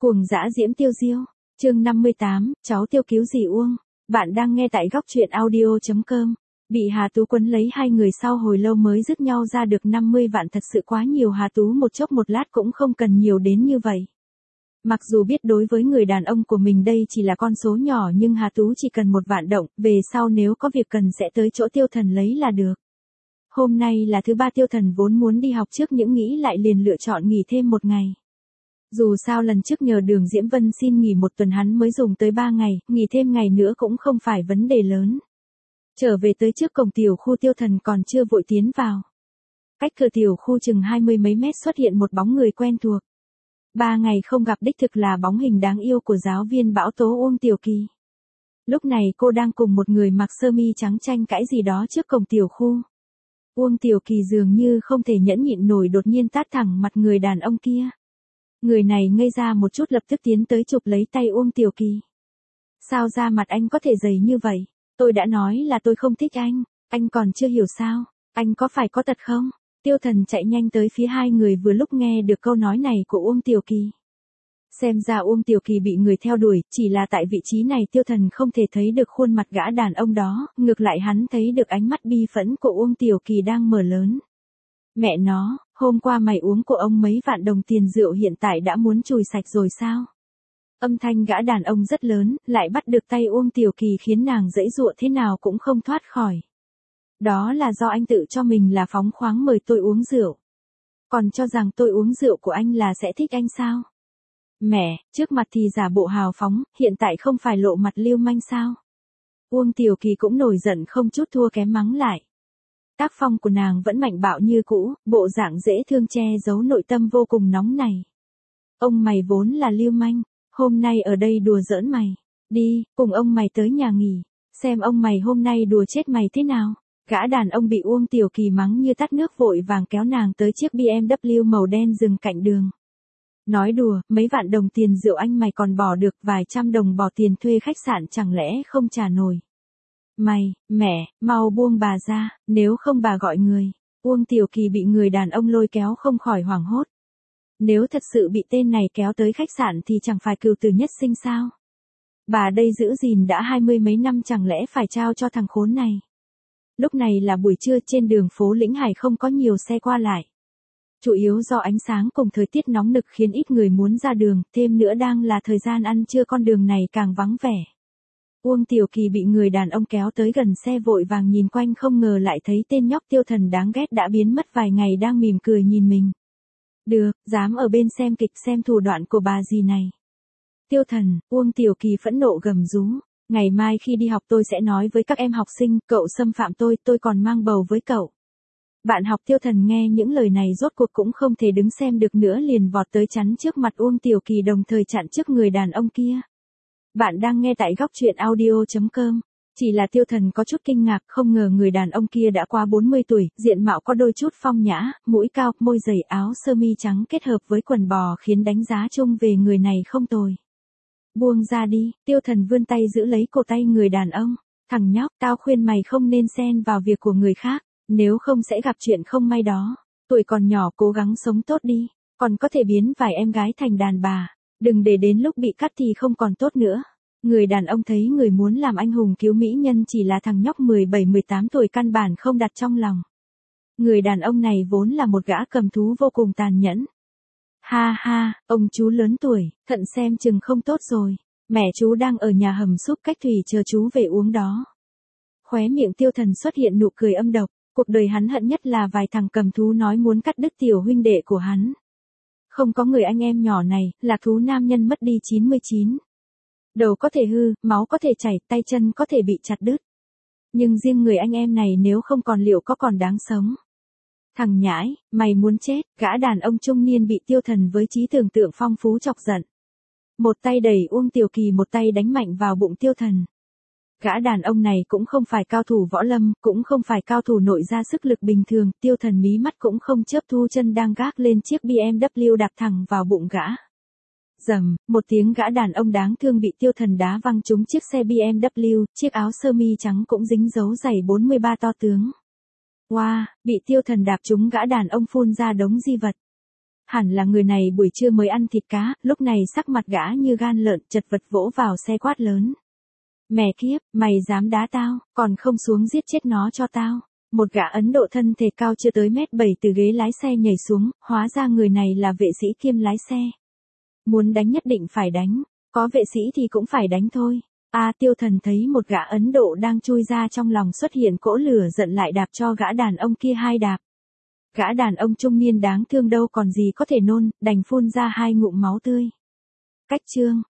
Cuồng dã diễm tiêu diêu. Chương 58, cháu tiêu cứu dì Uông. Bạn đang nghe tại góc truyện audio.com. Bị Hà Tú quấn lấy hai người sau hồi lâu mới dứt nhau ra được 50 vạn thật sự quá nhiều, Hà Tú một chốc một lát cũng không cần nhiều đến như vậy. Mặc dù biết đối với người đàn ông của mình đây chỉ là con số nhỏ, nhưng Hà Tú chỉ cần 1 vạn đồng, về sau nếu có việc cần sẽ tới chỗ Tiêu Thần lấy là được. Hôm nay là thứ ba, Tiêu Thần vốn muốn đi học trước những nghĩ lại liền lựa chọn nghỉ thêm 1 ngày. Dù sao lần trước nhờ Đường Diễm Vân xin nghỉ 1 tuần hắn mới dùng tới 3 ngày, nghỉ thêm ngày nữa cũng không phải vấn đề lớn. Trở về tới trước cổng tiểu khu, Tiêu Thần còn chưa vội tiến vào. Cách cửa tiểu khu chừng 20 mấy mét xuất hiện một bóng người quen thuộc. 3 ngày không gặp, đích thực là bóng hình đáng yêu của giáo viên bão tố Uông Tiểu Kỳ. Lúc này cô đang cùng một người mặc sơ mi trắng tranh cãi gì đó trước cổng tiểu khu. Uông Tiểu Kỳ dường như không thể nhẫn nhịn nổi, đột nhiên tát thẳng mặt người đàn ông kia. Người này ngây ra một chút, lập tức tiến tới chụp lấy tay Uông Tiểu Kỳ. Sao da mặt anh có thể dày như vậy? Tôi đã nói là tôi không thích anh còn chưa hiểu sao? Anh có phải có tật không? Tiêu Thần chạy nhanh tới phía hai người, vừa lúc nghe được câu nói này của Uông Tiểu Kỳ. Xem ra Uông Tiểu Kỳ bị người theo đuổi, chỉ là tại vị trí này Tiêu Thần không thể thấy được khuôn mặt gã đàn ông đó, ngược lại hắn thấy được ánh mắt bi phẫn của Uông Tiểu Kỳ đang mở lớn. Mẹ nó, hôm qua mày uống của ông mấy vạn đồng tiền rượu, hiện tại đã muốn chùi sạch rồi sao? Âm thanh gã đàn ông rất lớn, lại bắt được tay Uông Tiểu Kỳ khiến nàng giãy giụa thế nào cũng không thoát khỏi. Đó là do anh tự cho mình là phóng khoáng mời tôi uống rượu. Còn cho rằng tôi uống rượu của anh là sẽ thích anh sao? Mẹ, trước mặt thì giả bộ hào phóng, hiện tại không phải lộ mặt lưu manh sao? Uông Tiểu Kỳ cũng nổi giận không chút thua kém mắng lại. Tác phong của nàng vẫn mạnh bạo như cũ, bộ dạng dễ thương che giấu nội tâm vô cùng nóng này. Ông mày vốn là lưu manh, hôm nay ở đây đùa giỡn mày. Đi, cùng ông mày tới nhà nghỉ, xem ông mày hôm nay đùa chết mày thế nào. Gã đàn ông bị Uông Tiểu Kỳ mắng như tát nước, vội vàng kéo nàng tới chiếc BMW màu đen dừng cạnh đường. Nói đùa, mấy vạn đồng tiền rượu anh mày còn bỏ được, vài trăm đồng bỏ tiền thuê khách sạn chẳng lẽ không trả nổi. Mẹ, mau buông bà ra, nếu không bà gọi người. Uông Tiểu Kỳ bị người đàn ông lôi kéo không khỏi hoảng hốt. Nếu thật sự bị tên này kéo tới khách sạn thì chẳng phải cừu tử nhất sinh sao? Bà đây giữ gìn đã 20 mấy năm, chẳng lẽ phải trao cho thằng khốn này? Lúc này là buổi trưa, trên đường phố Lĩnh Hải không có nhiều xe qua lại. Chủ yếu do ánh sáng cùng thời tiết nóng nực khiến ít người muốn ra đường, thêm nữa đang là thời gian ăn trưa, con đường này càng vắng vẻ. Uông Tiểu Kỳ bị người đàn ông kéo tới gần xe, vội vàng nhìn quanh, không ngờ lại thấy tên nhóc Tiêu Thần đáng ghét đã biến mất vài ngày đang mỉm cười nhìn mình. Được, dám ở bên xem kịch xem thủ đoạn của bà gì này. Tiêu Thần, Uông Tiểu Kỳ phẫn nộ gầm rú. Ngày mai khi đi học tôi sẽ nói với các em học sinh, cậu xâm phạm tôi còn mang bầu với cậu. Bạn học Tiêu Thần nghe những lời này rốt cuộc cũng không thể đứng xem được nữa, liền vọt tới chắn trước mặt Uông Tiểu Kỳ, đồng thời chặn trước người đàn ông kia. Bạn đang nghe tại góc truyện audio.com. Chỉ là Tiêu Thần có chút kinh ngạc, không ngờ người đàn ông kia đã qua 40 tuổi, diện mạo có đôi chút phong nhã, mũi cao, môi dày, áo sơ mi trắng kết hợp với quần bò khiến đánh giá chung về người này không tồi. Buông ra đi, Tiêu Thần vươn tay giữ lấy cổ tay người đàn ông. Thằng nhóc, tao khuyên mày không nên xen vào việc của người khác, nếu không sẽ gặp chuyện không may đó. Tuổi còn nhỏ cố gắng sống tốt đi, còn có thể biến vài em gái thành đàn bà. Đừng để đến lúc bị cắt thì không còn tốt nữa. Người đàn ông thấy người muốn làm anh hùng cứu mỹ nhân chỉ là thằng nhóc 17-18 tuổi, căn bản không đặt trong lòng. Người đàn ông này vốn là một gã cầm thú vô cùng tàn nhẫn. Ha ha, ông chú lớn tuổi, thận xem chừng không tốt rồi. Mẹ chú đang ở nhà hầm súp cách thủy chờ chú về uống đó. Khóe miệng Tiêu Thần xuất hiện nụ cười âm độc. Cuộc đời hắn hận nhất là vài thằng cầm thú nói muốn cắt đứt tiểu huynh đệ của hắn. Không có người anh em nhỏ này, lạc thú nam nhân mất đi 99. Đầu có thể hư, máu có thể chảy, tay chân có thể bị chặt đứt. Nhưng riêng người anh em này nếu không còn liệu có còn đáng sống. Thằng nhãi, mày muốn chết. Gã đàn ông trung niên bị Tiêu Thần với trí tưởng tượng phong phú chọc giận. Một tay đẩy Uông Tiểu Kỳ, một tay đánh mạnh vào bụng Tiêu Thần. Gã đàn ông này cũng không phải cao thủ võ lâm, cũng không phải cao thủ nội ra sức lực bình thường. Tiêu Thần mí mắt cũng không chớp, thu chân đang gác lên chiếc BMW đạp thẳng vào bụng gã. Rầm, một tiếng, gã đàn ông đáng thương bị Tiêu Thần đá văng trúng chiếc xe BMW, chiếc áo sơ mi trắng cũng dính dấu giày 43 to tướng. Wow, bị Tiêu Thần đạp trúng, gã đàn ông phun ra đống di vật. Hẳn là người này buổi trưa mới ăn thịt cá, lúc này sắc mặt gã như gan lợn, chật vật vỗ vào xe quát lớn. Mẹ kiếp, mày dám đá tao, còn không xuống giết chết nó cho tao. Một gã Ấn Độ thân thể cao chưa tới 1m7 từ ghế lái xe nhảy xuống, hóa ra người này là vệ sĩ kiêm lái xe. Muốn đánh nhất định phải đánh, có vệ sĩ thì cũng phải đánh thôi. Tiêu Thần thấy một gã Ấn Độ đang chui ra trong lòng xuất hiện cỗ lửa giận lại đạp cho gã đàn ông kia 2 đạp. Gã đàn ông trung niên đáng thương đâu còn gì có thể nôn, đành phun ra 2 ngụm máu tươi. Cách chương